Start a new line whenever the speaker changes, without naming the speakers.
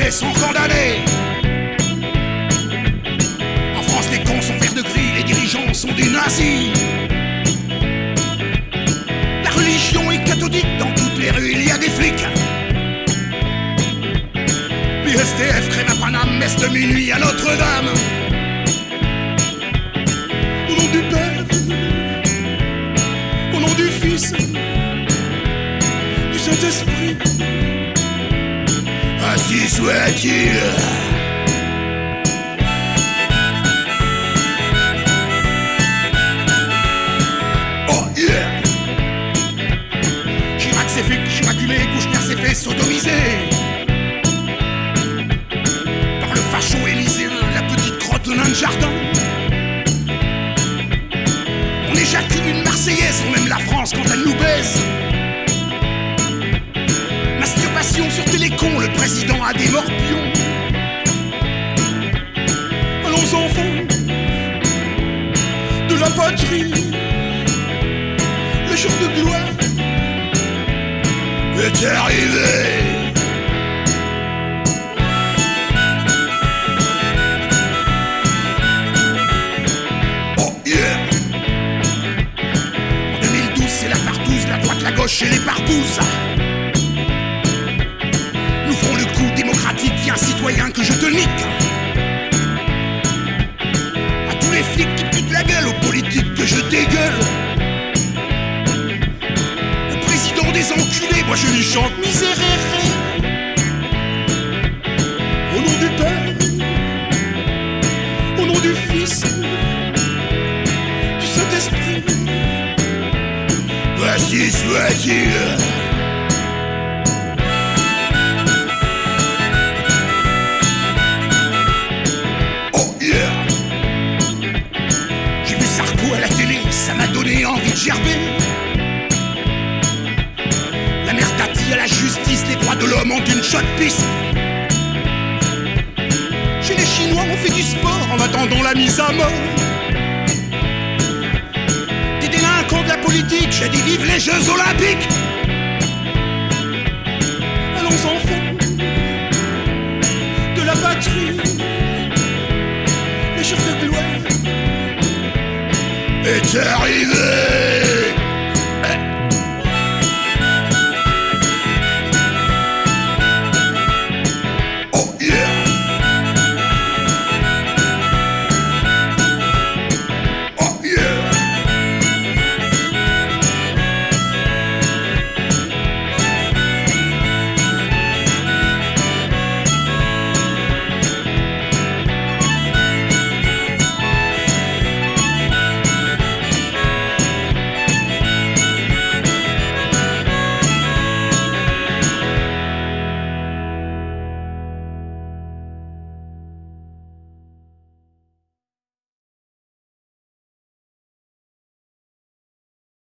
faits sont condamnés. En France, les cons sont verts de gris, les dirigeants sont des nazis. La religion est catholique, dans toutes les rues il y a des flics. Les STF crèment à Paname, messe de minuit à Notre-Dame. Au nom du Père, au nom du Fils, du Saint-Esprit, ainsi soit-il. Oh yeah. Chirac s'est fait chiraculer, Kouchner s'est fait sodomiser par le facho élyséen, la petite crotte de nain de jardin. On éjacule une Marseillaise, on aime la France quand elle nous baise. Masturbation sur Télécom, le président a des morpions. Allons enfants de la patrie, le jour de gloire est arrivé. Oh yeah. En 2012 c'est la partouze, la droite, la gauche et les parpouzes. Nous ferons le coup démocratique, y'a un citoyen que je te nique. À tous les flics qui piquent la gueule, aux politiques que je dégueule. Au président des enculés, moi je lui chante miséréré. Au nom du Père, au nom du Fils, du Saint-Esprit, ainsi soit-il. Ça m'a donné envie de gerber. La mère Tati à la justice, les droits de l'homme ont une shot piste. Chez les Chinois on fait du sport en attendant la mise à mort. Des délinquants de la politique, j'ai dit vive les Jeux Olympiques. Allons enfants de la patrie, les jours de gloire est arrivé.